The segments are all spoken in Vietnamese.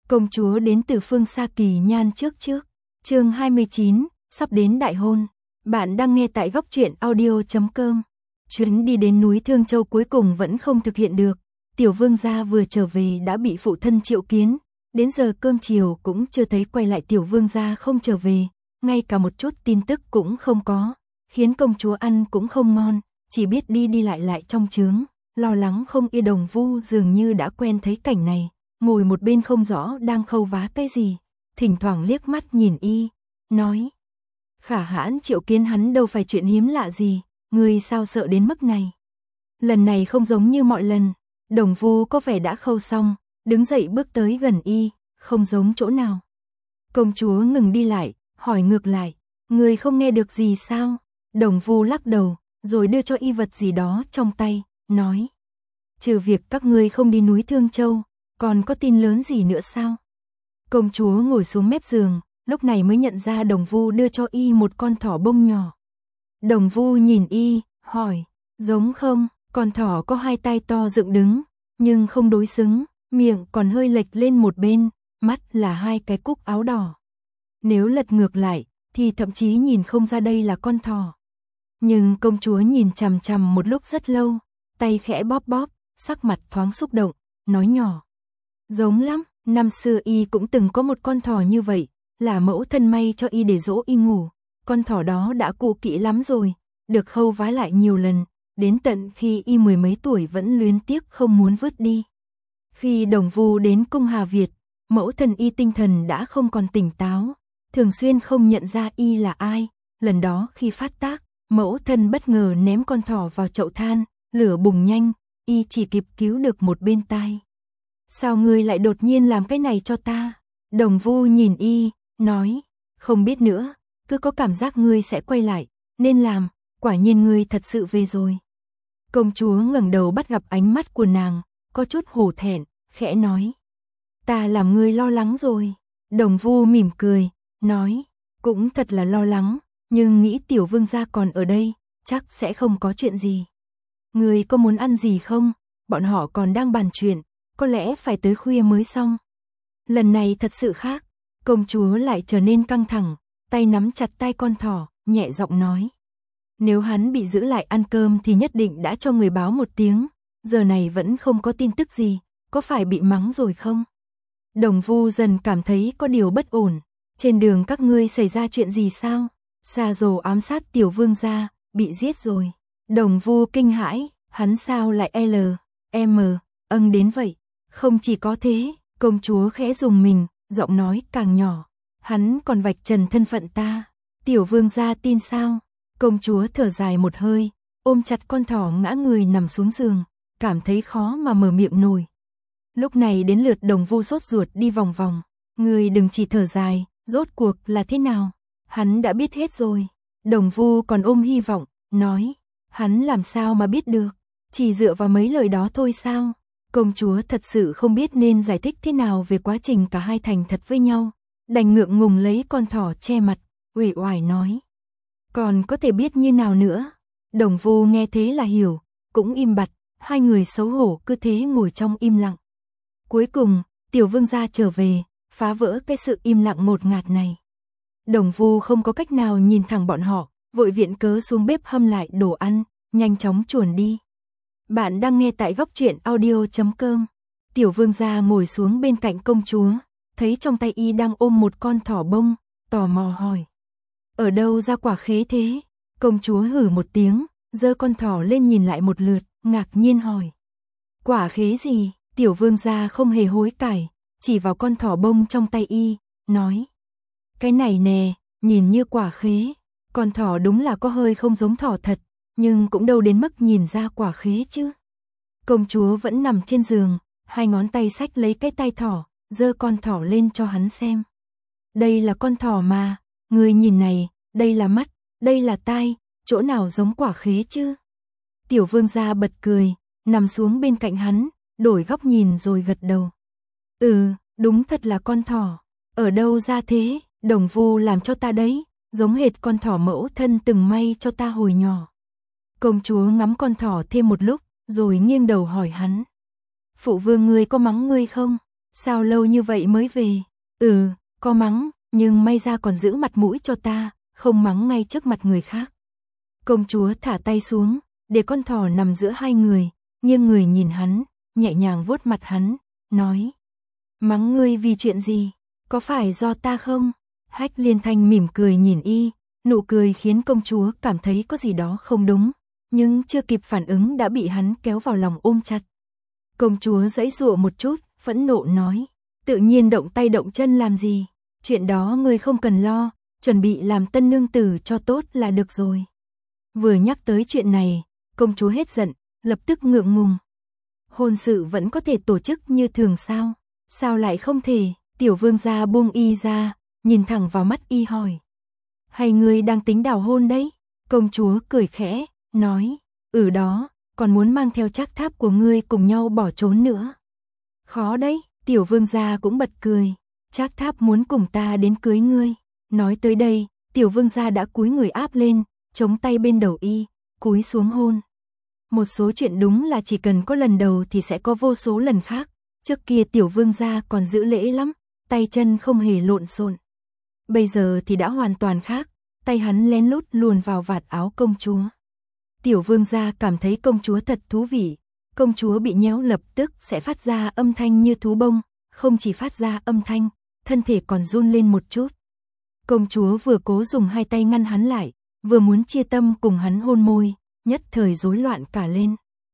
Công chúa đến từ phương xa Kỳ Nhan trước. Chương 29, sắp đến đại hôn. Bạn đang nghe tại goctruyện.audio.com. Chuyến đi đến núi Thương Châu cuối cùng vẫn không thực hiện được. Tiểu vương gia vừa trở về đã bị phụ thân triệu kiến. Đến giờ cơm chiều cũng chưa thấy quay lại, tiểu vương gia không trở về. Ngay cả một chút tin tức cũng không có. Khiến công chúa ăn cũng không ngon. Chỉ biết đi lại trong trướng. Lo lắng không yên. Đồng Vu dường như đã quen thấy cảnh này. Ngồi một bên không rõ đang khâu vá cái gì. Thỉnh thoảng liếc mắt nhìn y. Nói. Khả hãn triệu kiến hắn đâu phải chuyện hiếm lạ gì. Ngươi sao sợ đến mức này. Lần này không giống như mọi lần. Đồng Vu có vẻ đã khâu xong. Đứng dậy bước tới gần y. Không giống chỗ nào. Công chúa ngừng đi lại. Hỏi ngược lại. Ngươi không nghe được gì sao? Đồng Vu lắc đầu. Rồi đưa cho y vật gì đó trong tay. Nói. Trừ việc các ngươi không đi núi Thương Châu. Còn có tin lớn gì nữa sao? Công chúa ngồi xuống mép giường. Lúc này mới nhận ra Đồng Vu đưa cho y một con thỏ bông nhỏ. Đồng Vu nhìn y. Hỏi. Giống không? Con thỏ có hai tai to dựng đứng. Nhưng không đối xứng. Miệng còn hơi lệch lên một bên. Mắt là hai cái cúc áo đỏ. Nếu lật ngược lại. Thì thậm chí nhìn không ra đây là con thỏ. Nhưng công chúa nhìn chằm chằm một lúc rất lâu. Tay khẽ bóp. Sắc mặt thoáng xúc động. Nói nhỏ. Giống lắm. Năm xưa y cũng từng có một con thỏ như vậy. Là mẫu thân may cho y để dỗ y ngủ. Con thỏ đó đã cũ kỹ lắm rồi. Được khâu vá lại nhiều lần. Đến tận khi y 10 mấy tuổi vẫn luyến tiếc không muốn vứt đi. Khi Đồng Vu đến cung Hà Việt. Mẫu thân y tinh thần đã không còn tỉnh táo. Thường xuyên không nhận ra y là ai. Lần đó khi phát tác. Mẫu thân bất ngờ ném con thỏ vào chậu than. Lửa bùng nhanh. Y chỉ kịp cứu được một bên tai. Sao ngươi lại đột nhiên làm cái này cho ta? Đồng Vu nhìn y. Nói. Không biết nữa. Cứ có cảm giác ngươi sẽ quay lại. Nên làm. Quả nhiên ngươi thật sự về rồi. Công chúa ngẩng đầu bắt gặp ánh mắt của nàng. Có chút hổ thẹn. Khẽ nói. Ta làm ngươi lo lắng rồi. Đồng Vu mỉm cười. Nói. Cũng thật là lo lắng. Nhưng nghĩ tiểu vương gia còn ở đây. Chắc sẽ không có chuyện gì. Ngươi có muốn ăn gì không? Bọn họ còn đang bàn chuyện. Có lẽ phải tới khuya mới xong. Lần này thật sự khác. Công chúa lại trở nên căng thẳng. Tay nắm chặt tay con thỏ. Nhẹ giọng nói. Nếu hắn bị giữ lại ăn cơm thì nhất định đã cho người báo một tiếng. Giờ này vẫn không có tin tức gì. Có phải bị mắng rồi không? Đồng Vu dần cảm thấy có điều bất ổn. Trên đường các ngươi xảy ra chuyện gì sao? Sa Dồ ám sát tiểu vương gia. Bị giết rồi. Đồng Vu kinh hãi. Hắn sao lại đến vậy? Không chỉ có thế. Công chúa khẽ rùng mình. Giọng nói càng nhỏ. Hắn còn vạch trần thân phận ta. Tiểu vương gia tin sao? Công chúa thở dài một hơi. Ôm chặt con thỏ ngã người nằm xuống giường. Cảm thấy khó mà mở miệng nổi. Lúc này đến lượt Đồng Vu sốt ruột đi vòng vòng. Người đừng chỉ thở dài. Rốt cuộc là thế nào? Hắn đã biết hết rồi. Đồng Vu còn ôm hy vọng. Nói. Hắn làm sao mà biết được? Chỉ dựa vào mấy lời đó thôi sao? Công chúa thật sự không biết nên giải thích thế nào về quá trình cả hai thành thật với nhau. Đành ngượng ngùng lấy con thỏ che mặt. Uể oải nói. Còn có thể biết như nào nữa? Đồng Vu nghe thế là hiểu. Cũng im bặt. Hai người xấu hổ cứ thế ngồi trong im lặng. Cuối cùng, tiểu vương gia trở về. Phá vỡ cái sự im lặng ngột ngạt này. Đồng Vu không có cách nào nhìn thẳng bọn họ. Vội viện cớ xuống bếp hâm lại đồ ăn. Nhanh chóng chuồn đi. Bạn đang nghe tại goctruyện.audio.com. Tiểu vương gia ngồi xuống bên cạnh công chúa. Thấy trong tay y đang ôm một con thỏ bông. Tò mò hỏi. Ở đâu ra quả khế thế? Công chúa hử một tiếng. Giơ con thỏ lên nhìn lại một lượt. Ngạc nhiên hỏi. Quả khế gì? Tiểu vương gia không hề hối cải. Chỉ vào con thỏ bông trong tay y. Nói. Cái này nè. Nhìn như quả khế. Con thỏ đúng là có hơi không giống thỏ thật. Nhưng cũng đâu đến mức nhìn ra quả khế chứ. Công chúa vẫn nằm trên giường. Hai ngón tay xách lấy cái tai thỏ. Giơ con thỏ lên cho hắn xem. Đây là con thỏ mà. Người nhìn này. Đây là mắt. Đây là tai. Chỗ nào giống quả khế chứ? Tiểu vương gia bật cười. Nằm xuống bên cạnh hắn. Đổi góc nhìn rồi gật đầu. Đúng thật là con thỏ. Ở đâu ra thế? Đồng Vu làm cho ta đấy. Giống hệt con thỏ mẫu thân từng may cho ta hồi nhỏ. Công chúa ngắm con thỏ thêm một lúc. Rồi nghiêng đầu hỏi hắn. Phụ vương ngươi có mắng ngươi không? sao lâu như vậy mới về? Có mắng, nhưng may ra còn giữ mặt mũi cho ta, không mắng ngay trước mặt người khác. Công chúa thả tay xuống, để con thỏ nằm giữa hai người, nghiêng người nhìn hắn, nhẹ nhàng vuốt mặt hắn, nói. Mắng ngươi vì chuyện gì? Có phải do ta không? Hách Liên Thanh mỉm cười nhìn y, nụ cười khiến công chúa cảm thấy có gì đó không đúng, nhưng chưa kịp phản ứng đã bị hắn kéo vào lòng ôm chặt. Công chúa giãy giụa một chút, phẫn nộ nói, tự nhiên động tay động chân làm gì? Chuyện đó ngươi không cần lo, chuẩn bị làm tân nương tử cho tốt là được rồi. Vừa nhắc tới chuyện này, công chúa hết giận, lập tức ngượng ngùng. Hôn sự vẫn có thể tổ chức như thường sao? Sao lại không thể? Tiểu vương gia buông y ra, nhìn thẳng vào mắt y hỏi. Hay ngươi đang tính đào hôn đấy? Công chúa cười khẽ, nói, đó, còn muốn mang theo Trác Tháp của ngươi cùng nhau bỏ trốn nữa. Khó đấy, tiểu vương gia cũng bật cười, Trác Tháp muốn cùng ta đến cưới ngươi. Nói tới đây, tiểu vương gia đã cúi người áp lên, chống tay bên đầu y, cúi xuống hôn. Một số chuyện đúng là chỉ cần có lần đầu thì sẽ có vô số lần khác. Trước kia tiểu vương gia còn giữ lễ lắm, tay chân không hề lộn xộn. Bây giờ thì đã hoàn toàn khác, tay hắn lén lút luồn vào vạt áo công chúa. Tiểu vương gia cảm thấy công chúa thật thú vị, công chúa bị nhéo lập tức sẽ phát ra âm thanh như thú bông, không chỉ phát ra âm thanh, thân thể còn run lên một chút. Công chúa vừa cố dùng hai tay ngăn hắn lại, vừa muốn chia tâm cùng hắn hôn môi, nhất thời rối loạn cả lên.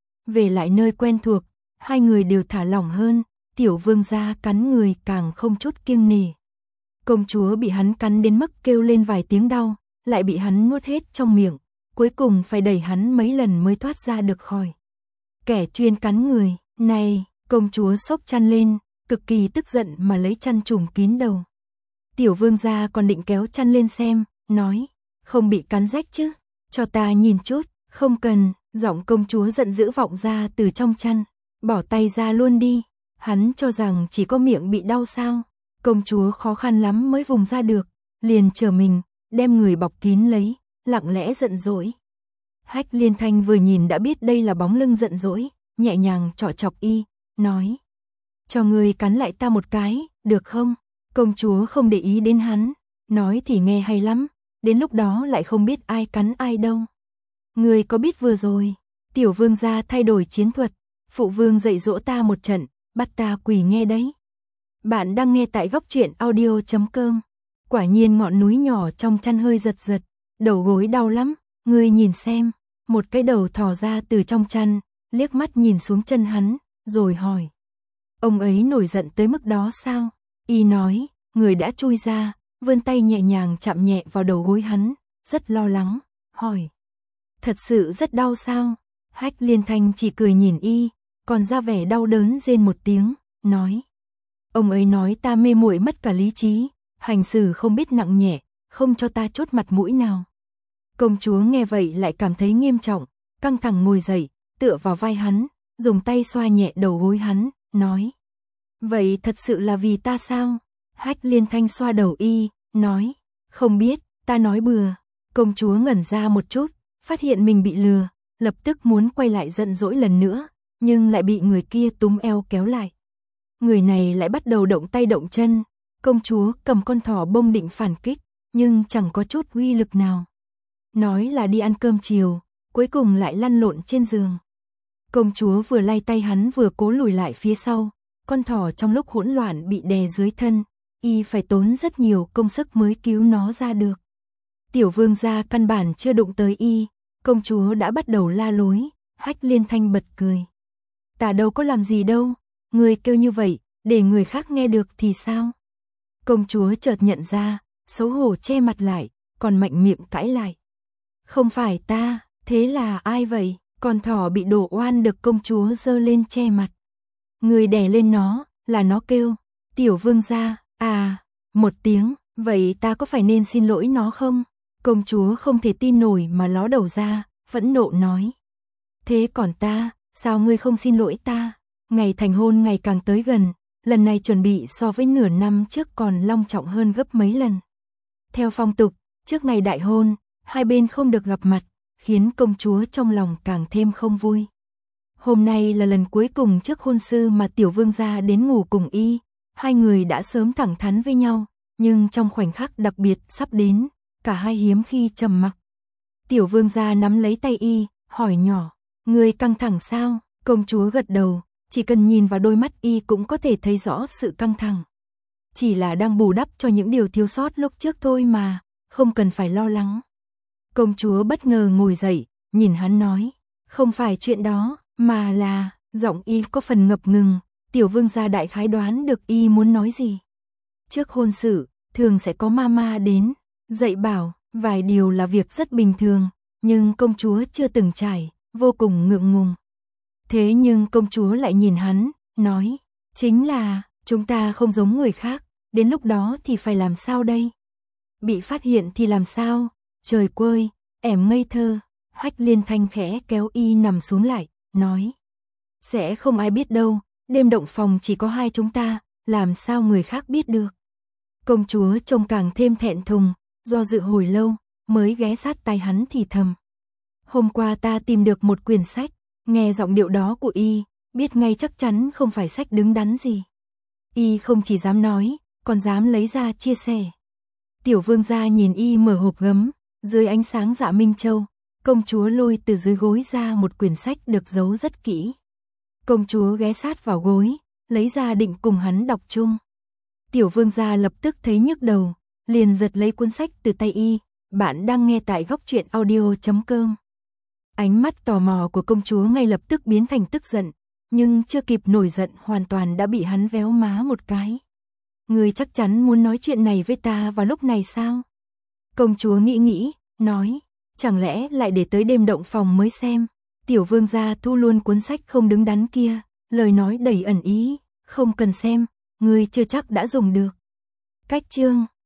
Về lại nơi quen thuộc, hai người đều thả lỏng hơn, tiểu vương gia cắn người càng không chút kiêng nể. Công chúa bị hắn cắn đến mức kêu lên vài tiếng đau, lại bị hắn nuốt hết trong miệng, cuối cùng phải đẩy hắn mấy lần mới thoát ra được khỏi. Kẻ chuyên cắn người, này, công chúa xốc chăn lên, cực kỳ tức giận mà lấy chăn trùm kín đầu. Tiểu vương gia còn định kéo chăn lên xem, nói, không bị cắn rách chứ, cho ta nhìn chút, không cần, giọng công chúa giận dữ vọng ra từ trong chăn, bỏ tay ra luôn đi, hắn cho rằng chỉ có miệng bị đau sao. Công chúa khó khăn lắm mới vùng ra được, liền trở mình, đem người bọc kín lấy, lặng lẽ giận dỗi. Hách Liên Thanh vừa nhìn đã biết đây là bóng lưng giận dỗi, nhẹ nhàng trọ chọc y, nói. Cho người cắn lại ta một cái, được không? Công chúa không để ý đến hắn, nói thì nghe hay lắm, đến lúc đó lại không biết ai cắn ai đâu. Người có biết vừa rồi, tiểu vương gia thay đổi chiến thuật, phụ vương dạy dỗ ta một trận, bắt ta quỳ nghe đấy. Bạn đang nghe tại góc truyện audio.com. Quả nhiên ngọn núi nhỏ trong chăn hơi giật giật, đầu gối đau lắm, ngươi nhìn xem. Một cái đầu thò ra từ trong chăn, liếc mắt nhìn xuống chân hắn, rồi hỏi. Ông ấy nổi giận tới mức đó sao? Y nói, người đã chui ra, vươn tay nhẹ nhàng chạm nhẹ vào đầu gối hắn, rất lo lắng, hỏi. Thật sự rất đau sao? Hách Liên Thanh chỉ cười nhìn y, còn ra vẻ đau đớn rên một tiếng, nói. Ông ấy nói ta mê muội mất cả lý trí, hành xử không biết nặng nhẹ, không cho ta chút mặt mũi nào. Công chúa nghe vậy lại cảm thấy nghiêm trọng, căng thẳng ngồi dậy, tựa vào vai hắn, dùng tay xoa nhẹ đầu gối hắn, nói. Vậy thật sự là vì ta sao? Hách Liên Thanh xoa đầu y, nói. Không biết, ta nói bừa. Công chúa ngẩn ra một chút, phát hiện mình bị lừa, lập tức muốn quay lại giận dỗi lần nữa, nhưng lại bị người kia túm eo kéo lại. Người này lại bắt đầu động tay động chân, công chúa cầm con thỏ bông định phản kích, nhưng chẳng có chút uy lực nào. Nói là đi ăn cơm chiều, cuối cùng lại lăn lộn trên giường. Công chúa vừa lay tay hắn vừa cố lùi lại phía sau, con thỏ trong lúc hỗn loạn bị đè dưới thân, y phải tốn rất nhiều công sức mới cứu nó ra được. Tiểu vương gia căn bản chưa đụng tới y, công chúa đã bắt đầu la lối, Hách Liên Thanh bật cười. Ta đâu có làm gì đâu, người kêu như vậy, để người khác nghe được thì sao? Công chúa chợt nhận ra, xấu hổ che mặt lại, còn mạnh miệng cãi lại. Không phải ta, thế là ai vậy? Con thỏ bị đổ oan được công chúa giơ lên che mặt. Người đè lên nó, là nó kêu, tiểu vương gia, một tiếng, vậy ta có phải nên xin lỗi nó không? Công chúa không thể tin nổi mà ló đầu ra, phẫn nộ nói. Thế còn ta, sao ngươi không xin lỗi ta? Ngày thành hôn ngày càng tới gần, lần này chuẩn bị so với nửa năm trước còn long trọng hơn gấp mấy lần. Theo phong tục, trước ngày đại hôn, hai bên không được gặp mặt, khiến công chúa trong lòng càng thêm không vui. Hôm nay là lần cuối cùng trước hôn sư mà tiểu vương gia đến ngủ cùng y, Hai người đã sớm thẳng thắn với nhau, nhưng trong khoảnh khắc đặc biệt sắp đến, cả hai hiếm khi trầm mặc. Tiểu vương gia nắm lấy tay y, hỏi nhỏ, người căng thẳng sao? Công chúa gật đầu, chỉ cần nhìn vào đôi mắt y cũng có thể thấy rõ sự căng thẳng. Chỉ là đang bù đắp cho những điều thiếu sót lúc trước thôi mà, không cần phải lo lắng. Công chúa bất ngờ ngồi dậy, nhìn hắn nói, không phải chuyện đó, mà là, giọng y có phần ngập ngừng, tiểu vương gia đại khái đoán được y muốn nói gì. Trước hôn sự, thường sẽ có mama đến, dạy bảo, vài điều là việc rất bình thường, nhưng công chúa chưa từng trải, vô cùng ngượng ngùng. Thế nhưng công chúa lại nhìn hắn, nói, chính là, chúng ta không giống người khác, đến lúc đó thì phải làm sao đây? Bị phát hiện thì làm sao? Trời quơi, ẻm ngây thơ. Hách Liên Thanh khẽ kéo y nằm xuống lại, nói, sẽ không ai biết đâu, đêm động phòng chỉ có hai chúng ta, làm sao người khác biết được. Công chúa trông càng thêm thẹn thùng, do dự hồi lâu, mới ghé sát tai hắn thì thầm. Hôm qua ta tìm được một quyển sách, nghe giọng điệu đó của y, biết ngay chắc chắn không phải sách đứng đắn gì. Y không chỉ dám nói, còn dám lấy ra chia sẻ. Tiểu vương gia nhìn y mở hộp gấm, dưới ánh sáng dạ minh châu, công chúa lôi từ dưới gối ra một quyển sách được giấu rất kỹ. Công chúa ghé sát vào gối, lấy ra định cùng hắn đọc chung. Tiểu vương gia lập tức thấy nhức đầu, liền giật lấy cuốn sách từ tay y. Bạn đang nghe tại góc truyện audio.com. Ánh mắt tò mò của công chúa ngay lập tức biến thành tức giận, nhưng chưa kịp nổi giận hoàn toàn đã bị hắn véo má một cái. Ngươi chắc chắn muốn nói chuyện này với ta vào lúc này sao? Công chúa nghĩ, nói, chẳng lẽ lại để tới đêm động phòng mới xem. Tiểu vương gia thu luôn cuốn sách không đứng đắn kia, lời nói đầy ẩn ý, không cần xem, ngươi chưa chắc đã dùng được. Cách chương